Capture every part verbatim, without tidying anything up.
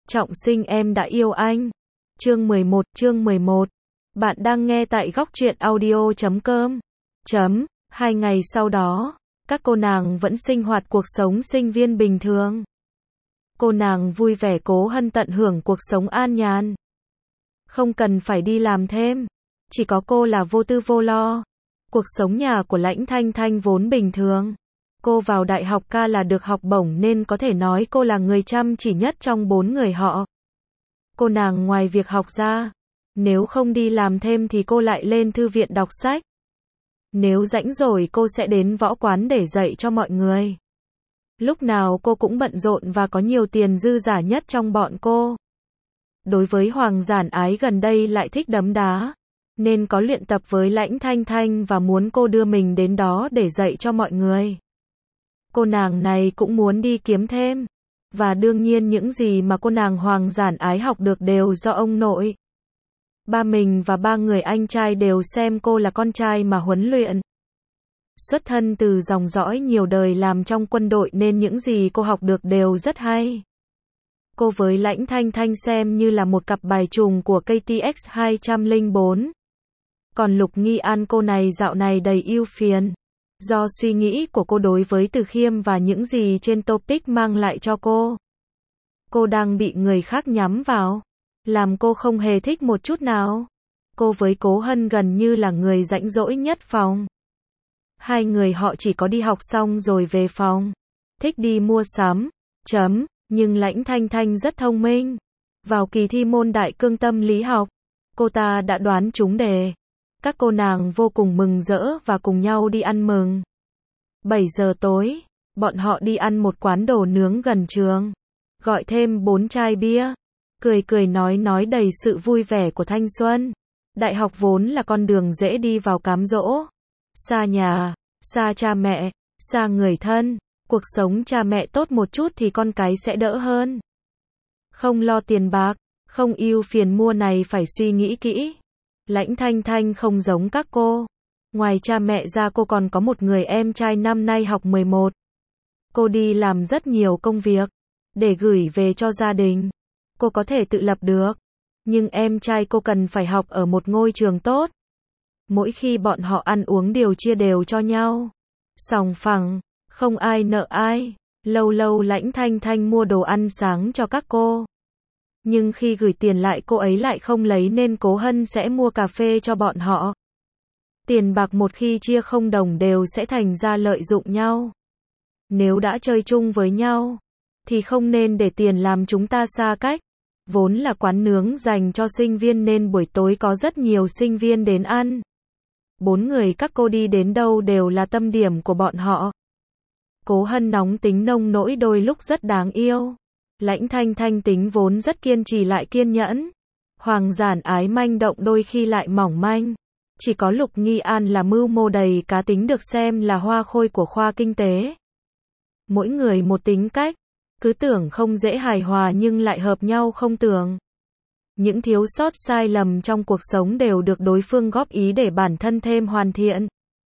Trọng sinh em đã yêu anh. Chương mười một, chương mười một. Bạn đang nghe tại góc truyện audio chấm com. Chấm, hai ngày sau đó, các cô nàng vẫn sinh hoạt cuộc sống sinh viên bình thường. Cô nàng vui vẻ Cố Hân tận hưởng cuộc sống an nhàn. Không cần phải đi làm thêm. Chỉ có cô là vô tư vô lo. Cuộc sống nhà của Lãnh Thanh Thanh vốn bình thường. Cô vào đại học ca là được học bổng nên có thể nói cô là người chăm chỉ nhất trong bốn người họ. Cô nàng ngoài việc học ra, nếu không đi làm thêm thì cô lại lên thư viện đọc sách. Nếu rảnh rỗi cô sẽ đến võ quán để dạy cho mọi người. Lúc nào cô cũng bận rộn và có nhiều tiền dư giả nhất trong bọn cô. Đối với Hoàng Giản Ái gần đây lại thích đấm đá, nên có luyện tập với Lãnh Thanh Thanh và muốn cô đưa mình đến đó để dạy cho mọi người. Cô nàng này cũng muốn đi kiếm thêm. Và đương nhiên những gì mà cô nàng Hoàng Giản Ái học được đều do ông nội. Ba mình và ba người anh trai đều xem cô là con trai mà huấn luyện. Xuất thân từ dòng dõi nhiều đời làm trong quân đội nên những gì cô học được đều rất hay. Cô với Lãnh Thanh Thanh xem như là một cặp bài trùng của K T X hai không bốn. Còn Lục Nghi An cô này dạo này đầy ưu phiền. Do suy nghĩ của cô đối với Từ Khiêm và những gì trên topic mang lại cho cô. Cô đang bị người khác nhắm vào. Làm cô không hề thích một chút nào. Cô với Cố Hân gần như là người rãnh rỗi nhất phòng. Hai người họ chỉ có đi học xong rồi về phòng. Thích đi mua sắm. Chấm. Nhưng Lãnh Thanh Thanh rất thông minh. Vào kỳ thi môn đại cương tâm lý học, cô ta đã đoán trúng đề. Các cô nàng vô cùng mừng rỡ và cùng nhau đi ăn mừng. bảy giờ tối, bọn họ đi ăn một quán đồ nướng gần trường. Gọi thêm bốn chai bia. Cười cười nói nói đầy sự vui vẻ của thanh xuân. Đại học vốn là con đường dễ đi vào cám dỗ. Xa nhà, xa cha mẹ, xa người thân. Cuộc sống cha mẹ tốt một chút thì con cái sẽ đỡ hơn. Không lo tiền bạc, không ưu phiền mua này phải suy nghĩ kỹ. Lãnh Thanh Thanh không giống các cô. Ngoài cha mẹ ra cô còn có một người em trai năm nay học mười một. Cô đi làm rất nhiều công việc. Để gửi về cho gia đình. Cô có thể tự lập được. Nhưng em trai cô cần phải học ở một ngôi trường tốt. Mỗi khi bọn họ ăn uống đều chia đều cho nhau. Sòng phẳng, không ai nợ ai. Lâu lâu Lãnh Thanh Thanh mua đồ ăn sáng cho các cô. Nhưng khi gửi tiền lại cô ấy lại không lấy nên Cố Hân sẽ mua cà phê cho bọn họ. Tiền bạc một khi chia không đồng đều sẽ thành ra lợi dụng nhau. Nếu đã chơi chung với nhau, thì không nên để tiền làm chúng ta xa cách. Vốn là quán nướng dành cho sinh viên nên buổi tối có rất nhiều sinh viên đến ăn. Bốn người các cô đi đến đâu đều là tâm điểm của bọn họ. Cố Hân nóng tính nông nỗi đôi lúc rất đáng yêu. Lãnh Thanh Thanh tính vốn rất kiên trì lại kiên nhẫn. Hoàng Giản Ái manh động đôi khi lại mỏng manh. Chỉ có Lục Nghi An là mưu mô đầy cá tính được xem là hoa khôi của khoa kinh tế. Mỗi người một tính cách. Cứ tưởng không dễ hài hòa nhưng lại hợp nhau không tưởng. Những thiếu sót sai lầm trong cuộc sống đều được đối phương góp ý để bản thân thêm hoàn thiện.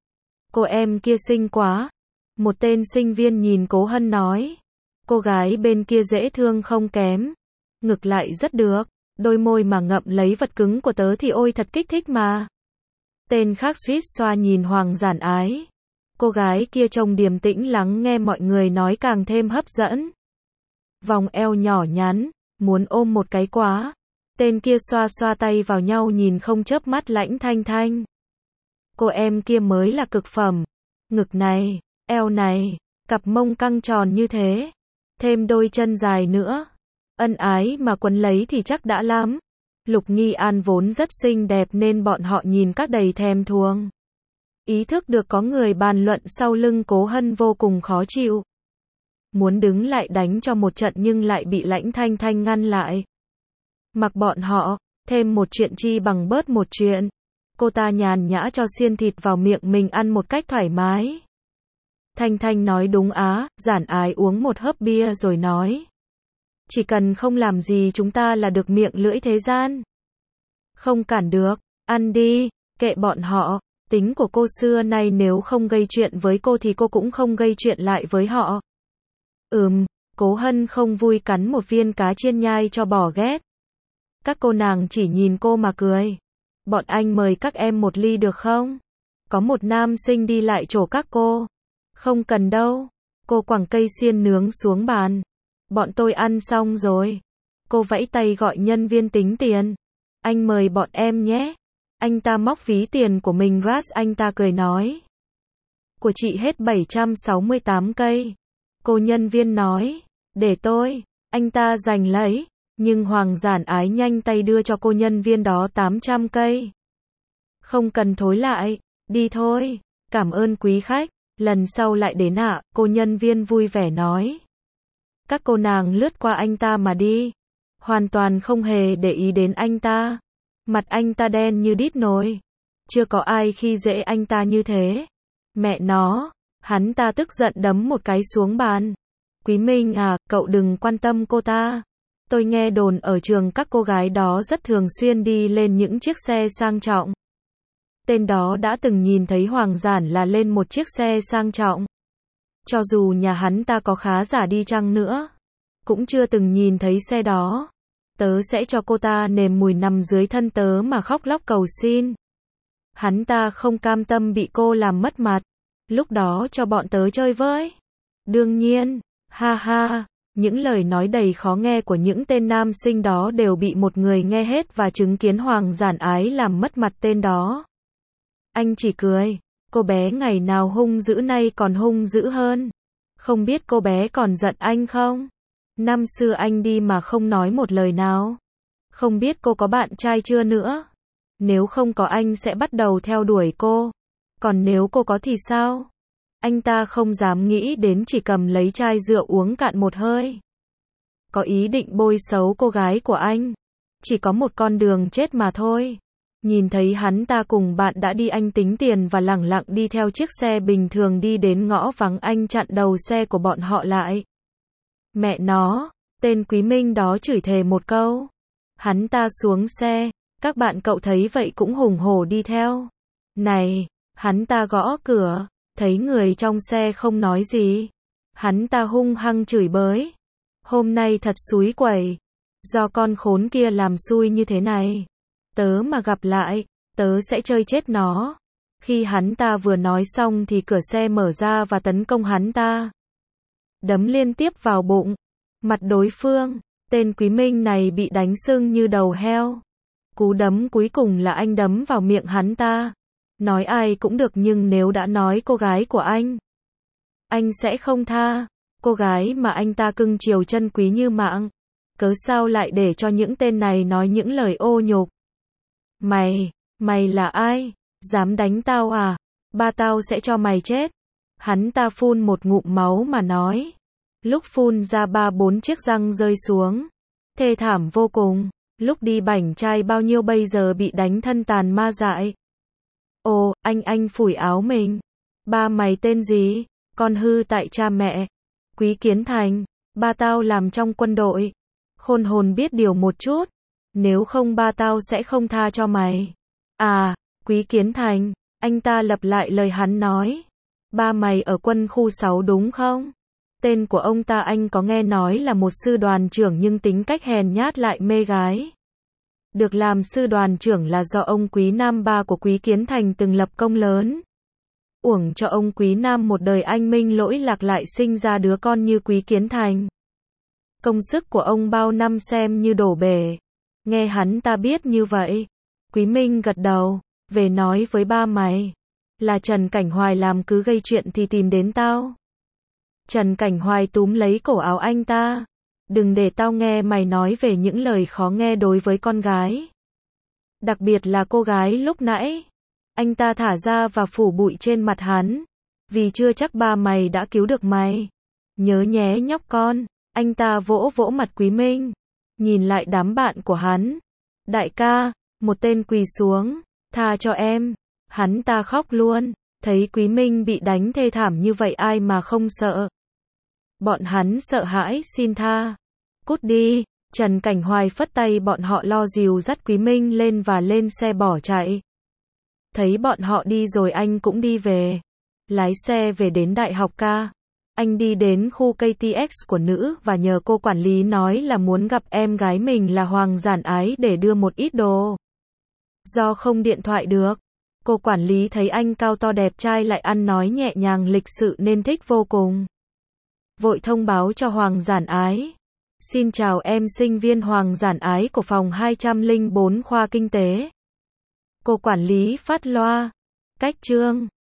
Cô em kia xinh quá. Một tên sinh viên nhìn Cố Hân nói. Cô gái bên kia dễ thương không kém. Ngực lại rất được. Đôi môi mà ngậm lấy vật cứng của tớ thì ôi thật kích thích mà. Tên khác suýt xoa nhìn Hoàng Giản Ái. Cô gái kia trông điềm tĩnh lắng nghe mọi người nói càng thêm hấp dẫn. Vòng eo nhỏ nhắn, muốn ôm một cái quá. Tên kia xoa xoa tay vào nhau nhìn không chớp mắt Lãnh Thanh Thanh. Cô em kia mới là cực phẩm. Ngực này, eo này, cặp mông căng tròn như thế. Thêm đôi chân dài nữa. Ân ái mà quấn lấy thì chắc đã lắm. Lục Nghi An vốn rất xinh đẹp nên bọn họ nhìn các đầy thèm thuồng. Ý thức được có người bàn luận sau lưng Cố Hân vô cùng khó chịu. Muốn đứng lại đánh cho một trận nhưng lại bị Lãnh Thanh Thanh ngăn lại. Mặc bọn họ, thêm một chuyện chi bằng bớt một chuyện. Cô ta nhàn nhã cho xiên thịt vào miệng mình ăn một cách thoải mái. Thanh Thanh nói đúng á, Giản Ái uống một hớp bia rồi nói. Chỉ cần không làm gì chúng ta là được miệng lưỡi thế gian. Không cản được, ăn đi, kệ bọn họ. Tính của cô xưa nay nếu không gây chuyện với cô thì cô cũng không gây chuyện lại với họ. Ừm, Cố Hân không vui cắn một viên cá chiên nhai cho bỏ ghét. Các cô nàng chỉ nhìn cô mà cười. Bọn anh mời các em một ly được không? Có một nam sinh đi lại chỗ các cô. Không cần đâu. Cô quẳng cây xiên nướng xuống bàn. Bọn tôi ăn xong rồi. Cô vẫy tay gọi nhân viên tính tiền. Anh mời bọn em nhé. Anh ta móc ví tiền của mình ra, anh ta cười nói. Của chị hết bảy trăm sáu mươi tám cây. Cô nhân viên nói. Để tôi. Anh ta giành lấy. Nhưng Hoàng Giản Ái nhanh tay đưa cho cô nhân viên đó tám trăm cây. Không cần thối lại. Đi thôi. Cảm ơn quý khách. Lần sau lại đến ạ, à, cô nhân viên vui vẻ nói. Các cô nàng lướt qua anh ta mà đi. Hoàn toàn không hề để ý đến anh ta. Mặt anh ta đen như đít nồi. Chưa có ai khi dễ anh ta như thế. Mẹ nó. Hắn ta tức giận đấm một cái xuống bàn. Quý Minh à, cậu đừng quan tâm cô ta. Tôi nghe đồn ở trường các cô gái đó rất thường xuyên đi lên những chiếc xe sang trọng. Tên đó đã từng nhìn thấy Hoàng Giản là lên một chiếc xe sang trọng. Cho dù nhà hắn ta có khá giả đi chăng nữa, cũng chưa từng nhìn thấy xe đó. Tớ sẽ cho cô ta nếm mùi nằm dưới thân tớ mà khóc lóc cầu xin. Hắn ta không cam tâm bị cô làm mất mặt. Lúc đó cho bọn tớ chơi với. Đương nhiên, ha ha, những lời nói đầy khó nghe của những tên nam sinh đó đều bị một người nghe hết và chứng kiến Hoàng Giản Ái làm mất mặt tên đó. Anh chỉ cười, cô bé ngày nào hung dữ nay còn hung dữ hơn. Không biết cô bé còn giận anh không? Năm xưa anh đi mà không nói một lời nào. Không biết cô có bạn trai chưa nữa? Nếu không có anh sẽ bắt đầu theo đuổi cô. Còn nếu cô có thì sao? Anh ta không dám nghĩ đến, chỉ cầm lấy chai rượu uống cạn một hơi. Có ý định bôi xấu cô gái của anh. Chỉ có một con đường chết mà thôi. Nhìn thấy hắn ta cùng bạn đã đi, anh tính tiền và lẳng lặng đi theo chiếc xe bình thường đi đến ngõ vắng, anh chặn đầu xe của bọn họ lại. Mẹ nó, tên Quý Minh đó chửi thề một câu. Hắn ta xuống xe, các bạn cậu thấy vậy cũng hùng hổ đi theo. Này, hắn ta gõ cửa, thấy người trong xe không nói gì. Hắn ta hung hăng chửi bới. Hôm nay thật xúi quẩy. Do con khốn kia làm xui như thế này. Tớ mà gặp lại, tớ sẽ chơi chết nó. Khi hắn ta vừa nói xong thì cửa xe mở ra và tấn công hắn ta. Đấm liên tiếp vào bụng. Mặt đối phương, tên Quý Minh này bị đánh sưng như đầu heo. Cú đấm cuối cùng là anh đấm vào miệng hắn ta. Nói ai cũng được, nhưng nếu đã nói cô gái của anh, anh sẽ không tha. Cô gái mà anh ta cưng chiều chân quý như mạng. Cớ sao lại để cho những tên này nói những lời ô nhục? Mày, mày là ai? Dám đánh tao à? Ba tao sẽ cho mày chết. Hắn ta phun một ngụm máu mà nói. Lúc phun ra ba bốn chiếc răng rơi xuống. Thê thảm vô cùng. Lúc đi bảnh trai bao nhiêu bây giờ bị đánh thân tàn ma dại. Ồ, anh anh phủi áo mình. Ba mày tên gì? Con hư tại cha mẹ. Quý Kiến Thành. Ba tao làm trong quân đội. Khôn hồn biết điều một chút. Nếu không ba tao sẽ không tha cho mày. À, Quý Kiến Thành. Anh ta lặp lại lời hắn nói. Ba mày ở quân khu sáu đúng không? Tên của ông ta anh có nghe nói là một sư đoàn trưởng nhưng tính cách hèn nhát lại mê gái. Được làm sư đoàn trưởng là do ông Quý Nam, ba của Quý Kiến Thành từng lập công lớn. Uổng cho ông Quý Nam một đời anh minh lỗi lạc lại sinh ra đứa con như Quý Kiến Thành. Công sức của ông bao năm xem như đổ bể. Nghe hắn ta biết như vậy. Quý Minh gật đầu, về nói với ba mày. Là Trần Cảnh Hoài làm, cứ gây chuyện thì tìm đến tao. Trần Cảnh Hoài túm lấy cổ áo anh ta. Đừng để tao nghe mày nói về những lời khó nghe đối với con gái. Đặc biệt là cô gái lúc nãy. Anh ta thả ra và phủ bụi trên mặt hắn. Vì chưa chắc ba mày đã cứu được mày. Nhớ nhé nhóc con. Anh ta vỗ vỗ mặt Quý Minh. Nhìn lại đám bạn của hắn. Đại ca, một tên quỳ xuống. Tha cho em. Hắn ta khóc luôn. Thấy Quý Minh bị đánh thê thảm như vậy ai mà không sợ. Bọn hắn sợ hãi xin tha. Cút đi. Trần Cảnh Hoài phất tay bọn họ lo dìu dắt Quý Minh lên và lên xe bỏ chạy. Thấy bọn họ đi rồi anh cũng đi về. Lái xe về đến Đại học ca. Anh đi đến khu ca tê ích của nữ và nhờ cô quản lý nói là muốn gặp em gái mình là Hoàng Giản Ái để đưa một ít đồ. Do không điện thoại được, cô quản lý thấy anh cao to đẹp trai lại ăn nói nhẹ nhàng lịch sự nên thích vô cùng. Vội thông báo cho Hoàng Giản Ái. Xin chào, em sinh viên Hoàng Giản Ái của phòng hai trăm lẻ bốn khoa kinh tế. Cô quản lý phát loa. Cách chương